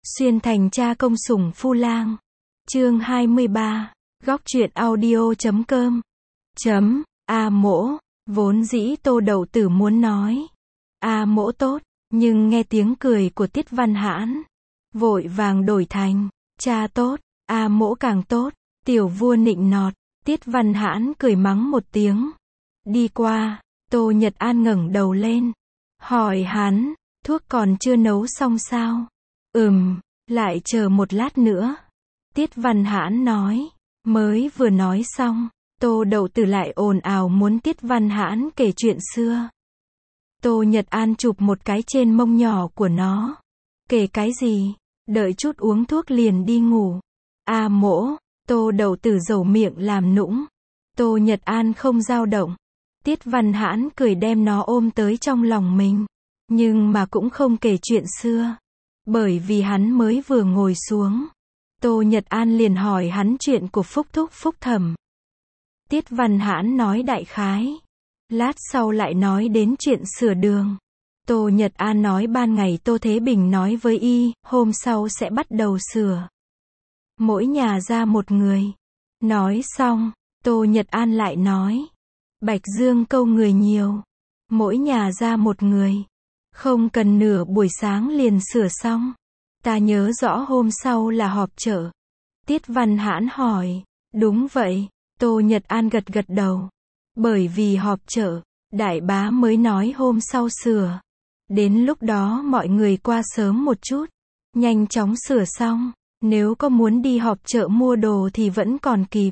Xuyên thành cha công sủng phu lang. Chương 23. Góc truyện audio.com. A Mỗ, vốn dĩ Tô Đậu Tử muốn nói A Mỗ tốt, nhưng nghe tiếng cười của Tiết Văn Hãn, vội vàng đổi thành cha tốt, A Mỗ càng tốt. Tiểu vua nịnh nọt. Tiết Văn Hãn cười mắng một tiếng. Đi qua, Tô Nhật An ngẩng đầu lên, hỏi hắn, thuốc còn chưa nấu xong sao? Lại chờ một lát nữa. Tiết Văn Hãn nói. Mới vừa nói xong, Tô Đậu Tử lại ồn ào muốn Tiết Văn Hãn kể chuyện xưa. Tô Nhật An chụp một cái trên mông nhỏ của nó. Kể cái gì? Đợi chút uống thuốc liền đi ngủ. A Mỗ. Tô Đậu Tử dầu miệng làm nũng. Tô Nhật An không dao động. Tiết Văn Hãn cười đem nó ôm tới trong lòng mình, nhưng mà cũng không kể chuyện xưa, bởi vì hắn mới vừa ngồi xuống. Tô Nhật An liền hỏi hắn chuyện của Phúc Thúc Phúc Thẩm. Tiết Văn Hãn nói đại khái. Lát sau lại nói đến chuyện sửa đường. Tô Nhật An nói ban ngày Tô Thế Bình nói với y, hôm sau sẽ bắt đầu sửa. Mỗi nhà ra một người. Nói xong, Tô Nhật An lại nói. Bạch Dương câu người nhiều. Mỗi nhà ra một người. Không cần nửa buổi sáng liền sửa xong. Ta nhớ rõ hôm sau là họp chợ. Tiết Văn Hãn hỏi. Đúng vậy. Tô Nhật An gật gật đầu. Bởi vì họp chợ, đại bá mới nói hôm sau sửa. Đến lúc đó mọi người qua sớm một chút. Nhanh chóng sửa xong. Nếu có muốn đi họp chợ mua đồ thì vẫn còn kịp.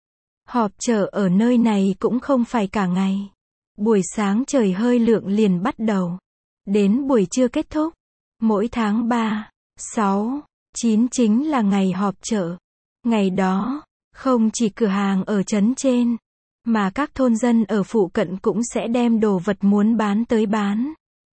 Họp chợ ở nơi này cũng không phải cả ngày. Buổi sáng trời hơi lượng liền bắt đầu. Đến buổi trưa kết thúc. Mỗi tháng 3, 6, 9 chính là ngày họp chợ. Ngày đó, không chỉ cửa hàng ở trấn trên, mà các thôn dân ở phụ cận cũng sẽ đem đồ vật muốn bán tới bán.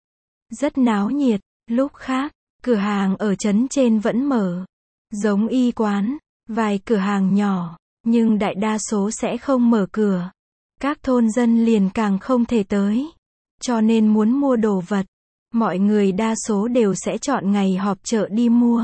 Rất náo nhiệt. Lúc khác, cửa hàng ở trấn trên vẫn mở. Giống y quán, vài cửa hàng nhỏ, nhưng đại đa số sẽ không mở cửa. Các thôn dân liền càng không thể tới. Cho nên muốn mua đồ vật, mọi người đa số đều sẽ chọn ngày họp chợ đi mua.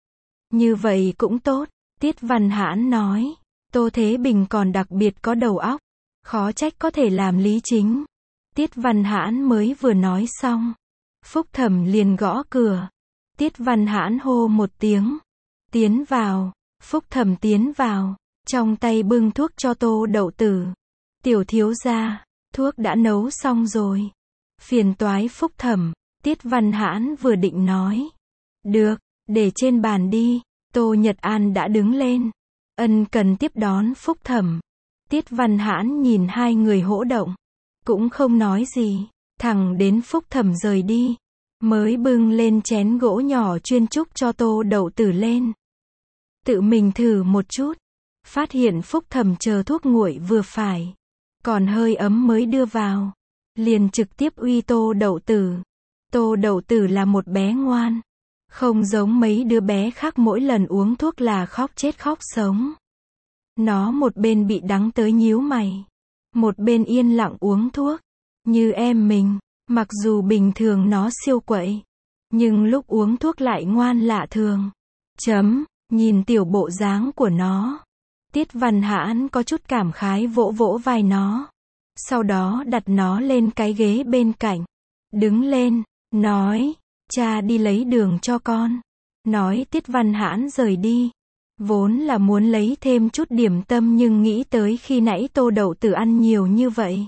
Như vậy cũng tốt, Tiết Văn Hãn nói. Tô Thế Bình còn đặc biệt có đầu óc, khó trách có thể làm lý chính. Tiết Văn Hãn mới vừa nói xong, Phúc Thẩm liền gõ cửa. Tiết Văn Hãn hô một tiếng. Tiến vào. Phúc Thẩm tiến vào, trong tay bưng thuốc cho Tô Đậu Tử. Tiểu thiếu gia, thuốc đã nấu xong rồi. Phiền toái Phúc Thẩm. Tiết Văn Hãn vừa định nói. Được, để trên bàn đi. Tô Nhật An đã đứng lên. Ân cần tiếp đón Phúc Thẩm. Tiết Văn Hãn nhìn hai người hỗ động, cũng không nói gì, thẳng đến Phúc Thẩm rời đi, mới bưng lên chén gỗ nhỏ chuyên trúc cho Tô Đậu Tử lên. Tự mình thử một chút, phát hiện Phúc Thẩm chờ thuốc nguội vừa phải, còn hơi ấm mới đưa vào, liền trực tiếp uy Tô Đậu Tử. Tô Đậu Tử là một bé ngoan, không giống mấy đứa bé khác mỗi lần uống thuốc là khóc chết khóc sống. Nó một bên bị đắng tới nhíu mày, một bên yên lặng uống thuốc, như em mình, mặc dù bình thường nó siêu quậy, nhưng lúc uống thuốc lại ngoan lạ thường. Nhìn tiểu bộ dáng của nó, Tiết Văn Hãn có chút cảm khái vỗ vỗ vai nó, sau đó đặt nó lên cái ghế bên cạnh, đứng lên, nói, cha đi lấy đường cho con. Nói Tiết Văn Hãn rời đi, vốn là muốn lấy thêm chút điểm tâm nhưng nghĩ tới khi nãy Tô Đậu Tử ăn nhiều như vậy,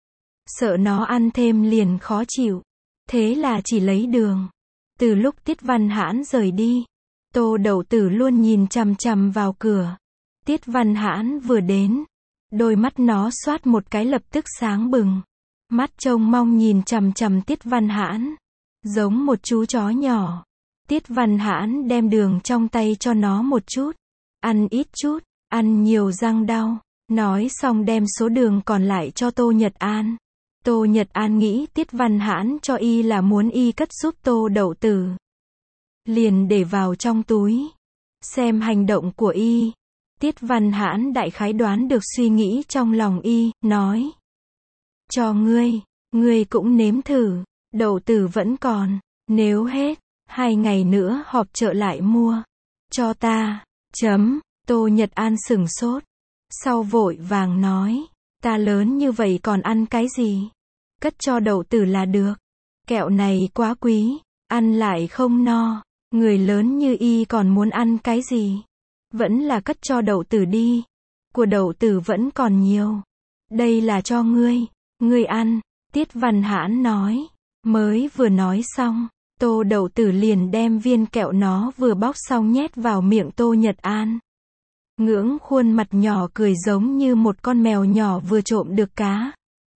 sợ nó ăn thêm liền khó chịu, thế là chỉ lấy đường. Từ lúc Tiết Văn Hãn rời đi, Tô Đậu Tử luôn nhìn chằm chằm vào cửa. Tiết Văn Hãn vừa đến, đôi mắt nó xoát một cái lập tức sáng bừng, mắt trông mong nhìn chằm chằm Tiết Văn Hãn, giống một chú chó nhỏ. Tiết Văn Hãn đem đường trong tay cho nó một chút. Ăn ít chút, ăn nhiều răng đau. Nói xong đem số đường còn lại cho Tô Nhật An. Tô Nhật An nghĩ Tiết Văn Hãn cho y là muốn y cất giúp Tô Đậu Tử, liền để vào trong túi. Xem hành động của y, Tiết Văn Hãn đại khái đoán được suy nghĩ trong lòng y, nói. Cho ngươi cũng nếm thử, Đậu Tử vẫn còn, nếu hết, 2 ngày nữa họp chợ lại mua. Cho ta. Tô Nhật An sửng sốt. Sau vội vàng nói. Ta lớn như vậy còn ăn cái gì? Cất cho đậu tử là được. Kẹo này quá quý. Ăn lại không no. Người lớn như y còn muốn ăn cái gì? Vẫn là cất cho đậu tử đi. Của đậu tử vẫn còn nhiều. Đây là cho ngươi. Ngươi ăn. Tiết Văn Hãn nói. Mới vừa nói xong, Tô Đậu Tử liền đem viên kẹo nó vừa bóc xong nhét vào miệng Tô Nhật An. Ngưỡng khuôn mặt nhỏ cười giống như một con mèo nhỏ vừa trộm được cá.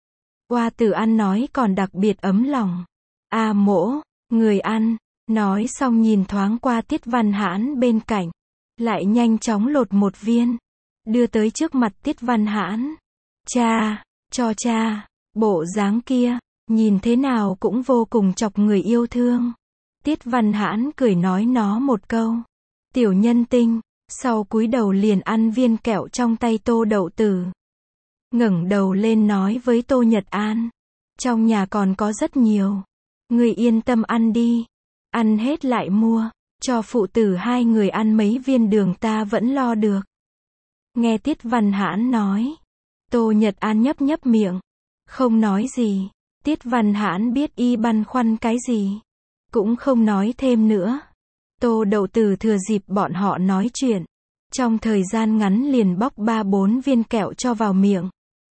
Oa Tử ăn nói còn đặc biệt ấm lòng. A Mỗ, người ăn. Nói xong nhìn thoáng qua Tiết Văn Hãn bên cạnh. Lại nhanh chóng lột một viên. Đưa tới trước mặt Tiết Văn Hãn. Cha, cho cha. Bộ dáng kia, nhìn thế nào cũng vô cùng chọc người yêu thương. Tiết Văn Hãn cười nói nó một câu. Tiểu nhân tinh, sau cúi đầu liền ăn viên kẹo trong tay Tô Đậu Tử. Ngẩng đầu lên nói với Tô Nhật An. Trong nhà còn có rất nhiều. Người yên tâm ăn đi. Ăn hết lại mua. Cho phụ tử 2 người ăn mấy viên đường ta vẫn lo được. Nghe Tiết Văn Hãn nói. Tô Nhật An nhấp nhấp miệng. Không nói gì. Tiết Văn Hãn biết y băn khoăn cái gì. Cũng không nói thêm nữa. Tô Đậu Tử thừa dịp bọn họ nói chuyện. Trong thời gian ngắn liền bóc 3-4 viên kẹo cho vào miệng.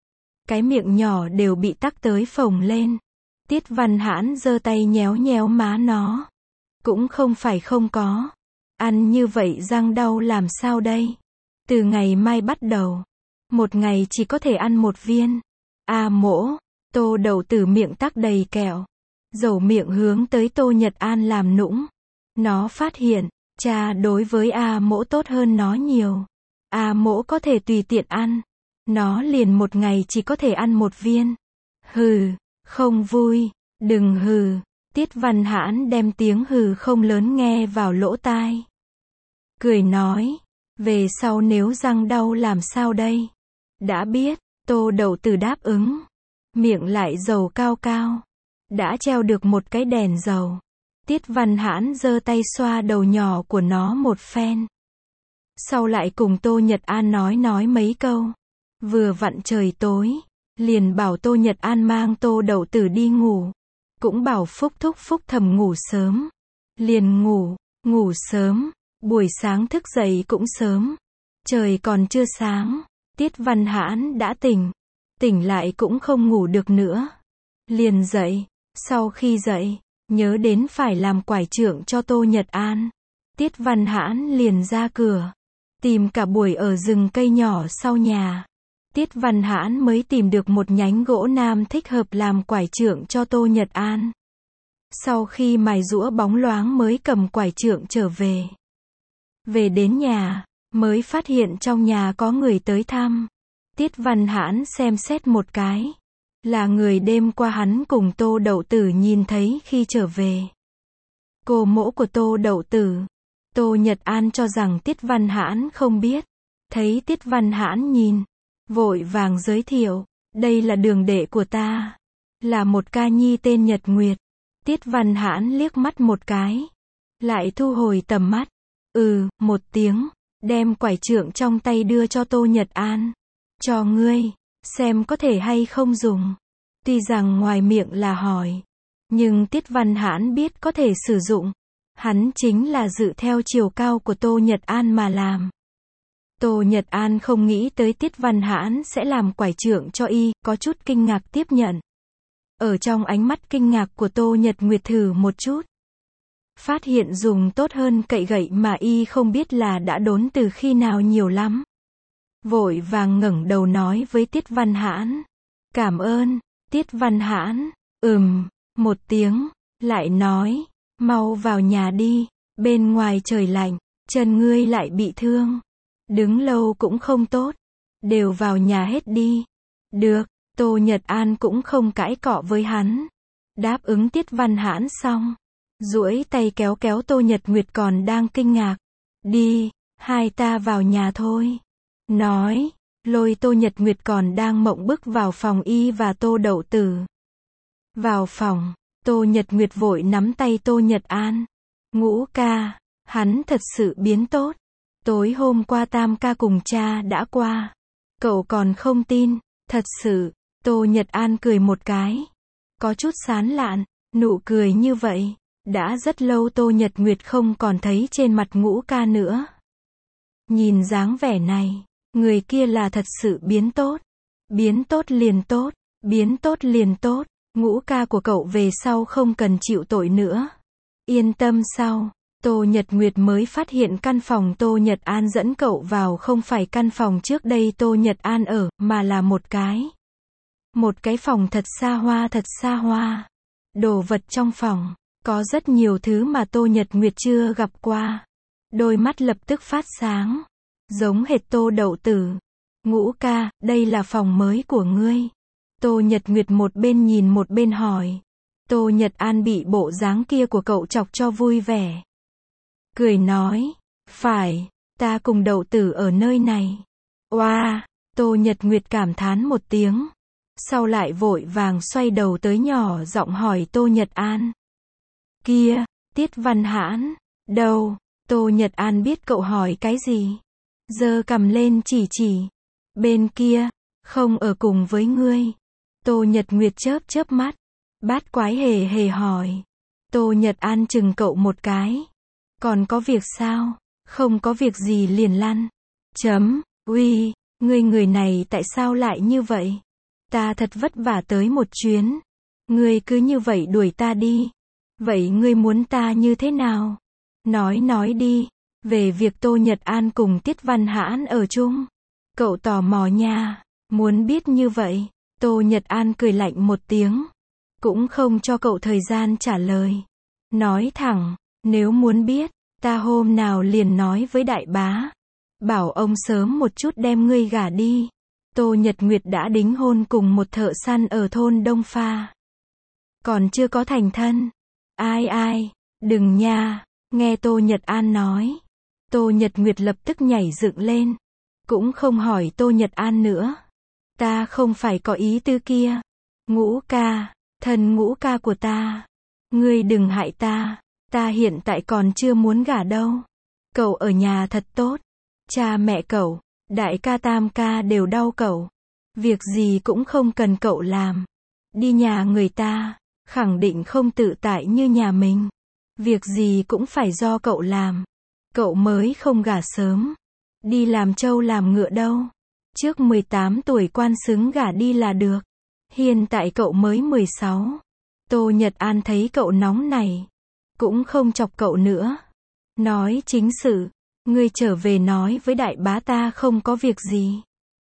Cái miệng nhỏ đều bị tắc tới phồng lên. Tiết Văn Hãn giơ tay nhéo nhéo má nó. Cũng không phải không có. Ăn như vậy răng đau làm sao đây? Từ ngày mai bắt đầu. Một ngày chỉ có thể ăn một viên. A Mỗ. Tô Đậu Tử miệng tắc đầy kẹo. Dầu miệng hướng tới Tô Nhật An làm nũng. Nó phát hiện, cha đối với A Mỗ tốt hơn nó nhiều. A Mỗ có thể tùy tiện ăn. Nó liền một ngày chỉ có thể ăn một viên. Hừ, không vui, đừng hừ. Tiết Văn Hãn đem tiếng hừ không lớn nghe vào lỗ tai. Cười nói, về sau nếu răng đau làm sao đây? Đã biết, Tô Đậu Tử đáp ứng. Miệng lại dầu cao cao. Đã treo được một cái đèn dầu. Tiết Văn Hãn giơ tay xoa đầu nhỏ của nó một phen. Sau lại cùng Tô Nhật An nói mấy câu. Vừa vặn trời tối. Liền bảo Tô Nhật An mang Tô Đậu Tử đi ngủ. Cũng bảo Phúc Thúc Phúc Thầm ngủ sớm. Liền ngủ sớm. Buổi sáng thức dậy cũng sớm. Trời còn chưa sáng. Tiết Văn Hãn đã tỉnh. Tỉnh lại cũng không ngủ được nữa. Liền dậy. Sau khi dậy, nhớ đến phải làm quải trượng cho Tô Nhật An. Tiết Văn Hãn liền ra cửa. Tìm cả buổi ở rừng cây nhỏ sau nhà. Tiết Văn Hãn mới tìm được một nhánh gỗ nam thích hợp làm quải trượng cho Tô Nhật An. Sau khi mài giũa bóng loáng mới cầm quải trượng trở về. Về đến nhà, mới phát hiện trong nhà có người tới thăm. Tiết Văn Hãn xem xét một cái. Là người đêm qua hắn cùng Tô Đậu Tử nhìn thấy khi trở về. Cô mỗ của Tô Đậu Tử. Tô Nhật An cho rằng Tiết Văn Hãn không biết. Thấy Tiết Văn Hãn nhìn. Vội vàng giới thiệu. Đây là đường đệ của ta. Là một ca nhi tên Nhật Nguyệt. Tiết Văn Hãn liếc mắt một cái. Lại thu hồi tầm mắt. Một tiếng. Đem quải trượng trong tay đưa cho Tô Nhật An. Cho ngươi. Xem có thể hay không dùng. Tuy rằng ngoài miệng là hỏi. Nhưng Tiết Văn Hãn biết có thể sử dụng. Hắn chính là dự theo chiều cao của Tô Nhật An mà làm. Tô Nhật An không nghĩ tới Tiết Văn Hãn sẽ làm quải trượng cho y, có chút kinh ngạc tiếp nhận. Ở trong ánh mắt kinh ngạc của Tô Nhật Nguyệt thử một chút. Phát hiện dùng tốt hơn cậy gậy mà y không biết là đã đốn từ khi nào nhiều lắm. Vội vàng ngẩng đầu nói với Tiết Văn Hãn. Cảm ơn, Tiết Văn Hãn. Một tiếng, lại nói, mau vào nhà đi, bên ngoài trời lạnh, chân ngươi lại bị thương. Đứng lâu cũng không tốt, đều vào nhà hết đi. Được, Tô Nhật An cũng không cãi cọ với hắn. Đáp ứng Tiết Văn Hãn xong, duỗi tay kéo kéo Tô Nhật Nguyệt còn đang kinh ngạc. Đi, hai ta vào nhà thôi. Nói, lôi Tô Nhật Nguyệt còn đang mộng bức vào phòng y và Tô Đậu Tử. Vào phòng, Tô Nhật Nguyệt vội nắm tay Tô Nhật An. Ngũ ca, hắn thật sự biến tốt. Tối hôm qua Tam ca cùng cha đã qua. Cậu còn không tin, thật sự. Tô Nhật An cười một cái. Có chút sán lạn, nụ cười như vậy. Đã rất lâu Tô Nhật Nguyệt không còn thấy trên mặt Ngũ ca nữa. Nhìn dáng vẻ này, người kia là thật sự biến tốt. Biến tốt liền tốt, biến tốt liền tốt. Ngũ ca của cậu về sau không cần chịu tội nữa. Yên tâm sau. Tô Nhật Nguyệt mới phát hiện căn phòng Tô Nhật An dẫn cậu vào không phải căn phòng trước đây Tô Nhật An ở, mà là một cái phòng thật xa hoa thật xa hoa. Đồ vật trong phòng, có rất nhiều thứ mà Tô Nhật Nguyệt chưa gặp qua. Đôi mắt lập tức phát sáng, giống hệt Tô Đậu Tử. Ngũ ca, đây là phòng mới của ngươi. Tô Nhật Nguyệt một bên nhìn một bên hỏi. Tô Nhật An bị bộ dáng kia của cậu chọc cho vui vẻ. Cười nói, phải, ta cùng Đậu Tử ở nơi này. Oa, Tô Nhật Nguyệt cảm thán một tiếng. Sau lại vội vàng xoay đầu tới nhỏ giọng hỏi Tô Nhật An. Kia, Tiết Văn Hãn, đâu? Tô Nhật An biết cậu hỏi cái gì. Giơ cằm lên chỉ. Bên kia, không ở cùng với ngươi. Tô Nhật Nguyệt chớp mắt. Bát quái hề hỏi. Tô Nhật An chừng cậu một cái. Còn có việc sao? Không có việc gì liền lăn. Uy, ngươi người này tại sao lại như vậy? Ta thật vất vả tới một chuyến. Ngươi cứ như vậy đuổi ta đi. Vậy ngươi muốn ta như thế nào? Nói đi. Về việc Tô Nhật An cùng Tiết Văn Hãn ở chung. Cậu tò mò nha. Muốn biết như vậy. Tô Nhật An cười lạnh một tiếng. Cũng không cho cậu thời gian trả lời. Nói thẳng, nếu muốn biết, ta hôm nào liền nói với đại bá. Bảo ông sớm một chút đem ngươi gả đi. Tô Nhật Nguyệt đã đính hôn cùng một thợ săn ở thôn Đông Pha. Còn chưa có thành thân. Ai, đừng nha. Nghe Tô Nhật An nói. Tô Nhật Nguyệt lập tức nhảy dựng lên. Cũng không hỏi Tô Nhật An nữa. Ta không phải có ý tư kia. Ngũ ca, thần Ngũ ca của ta. Ngươi đừng hại ta. Ta hiện tại còn chưa muốn gả đâu. Cậu ở nhà thật tốt. Cha mẹ cậu, đại ca tam ca đều đau cậu. Việc gì cũng không cần cậu làm. Đi nhà người ta, khẳng định không tự tại như nhà mình. Việc gì cũng phải do cậu làm. Cậu mới không gả sớm. Đi làm trâu làm ngựa đâu. Trước 18 tuổi quan xứng gả đi là được. Hiện tại cậu mới 16. Tô Nhật An thấy cậu nóng này. Cũng không chọc cậu nữa. Nói chính sự. Ngươi trở về nói với đại bá ta không có việc gì.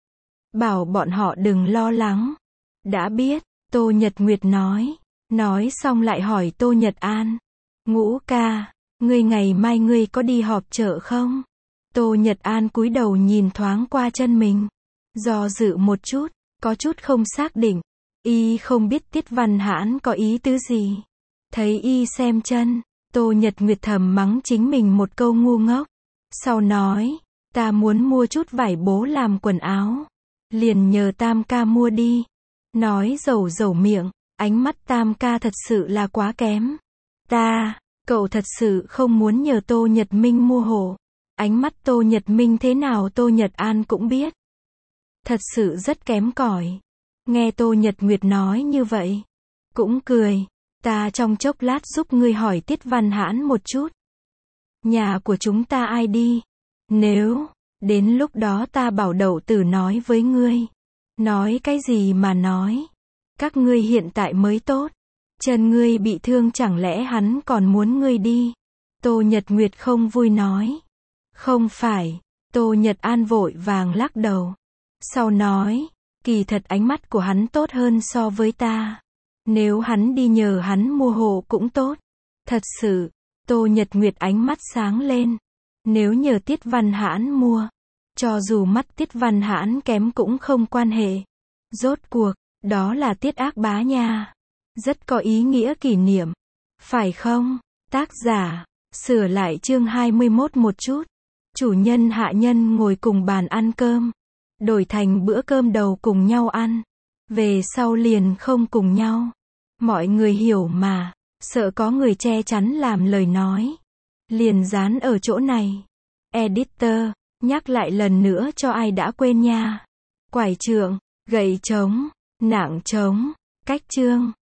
Bảo bọn họ đừng lo lắng. Đã biết, Tô Nhật Nguyệt nói. Nói xong lại hỏi Tô Nhật An. Ngũ ca, ngươi ngày mai ngươi có đi họp chợ không? Tô Nhật An cúi đầu nhìn thoáng qua chân mình. Do dự một chút, có chút không xác định. Y không biết Tiết Văn Hãn có ý tứ gì. Thấy y xem chân, Tô Nhật Nguyệt thầm mắng chính mình một câu ngu ngốc. Sau nói, ta muốn mua chút vải bố làm quần áo. Liền nhờ Tam ca mua đi. Nói dầu miệng, ánh mắt Tam ca thật sự là quá kém. Cậu thật sự không muốn nhờ Tô Nhật Minh mua hộ. Ánh mắt Tô Nhật Minh thế nào Tô Nhật An cũng biết. Thật sự rất kém cỏi. Nghe Tô Nhật Nguyệt nói như vậy. Cũng cười. Ta trong chốc lát giúp ngươi hỏi Tiết Văn Hãn một chút. Nhà của chúng ta ai đi? Nếu, đến lúc đó ta bảo Đậu Tử nói với ngươi. Nói cái gì mà nói? Các ngươi hiện tại mới tốt. Chân ngươi bị thương chẳng lẽ hắn còn muốn ngươi đi? Tô Nhật Nguyệt không vui nói. Không phải. Tô Nhật An vội vàng lắc đầu. Sau nói, kỳ thật ánh mắt của hắn tốt hơn so với ta. Nếu hắn đi nhờ hắn mua hộ cũng tốt. Thật sự, Tô Nhật Nguyệt ánh mắt sáng lên. Nếu nhờ Tiết Văn Hãn mua, cho dù mắt Tiết Văn Hãn kém cũng không quan hệ. Rốt cuộc, đó là Tiết Ác Bá nha. Rất có ý nghĩa kỷ niệm. Phải không? Tác giả, sửa lại chương 21 một chút. Chủ nhân hạ nhân ngồi cùng bàn ăn cơm. Đổi thành bữa cơm đầu cùng nhau ăn. Về sau liền không cùng nhau. Mọi người hiểu mà. Sợ có người che chắn làm lời nói. liền dán ở chỗ này. Editor, nhắc lại lần nữa cho ai đã quên nha. Quải trượng, gậy trống, nạng trống, cách chương.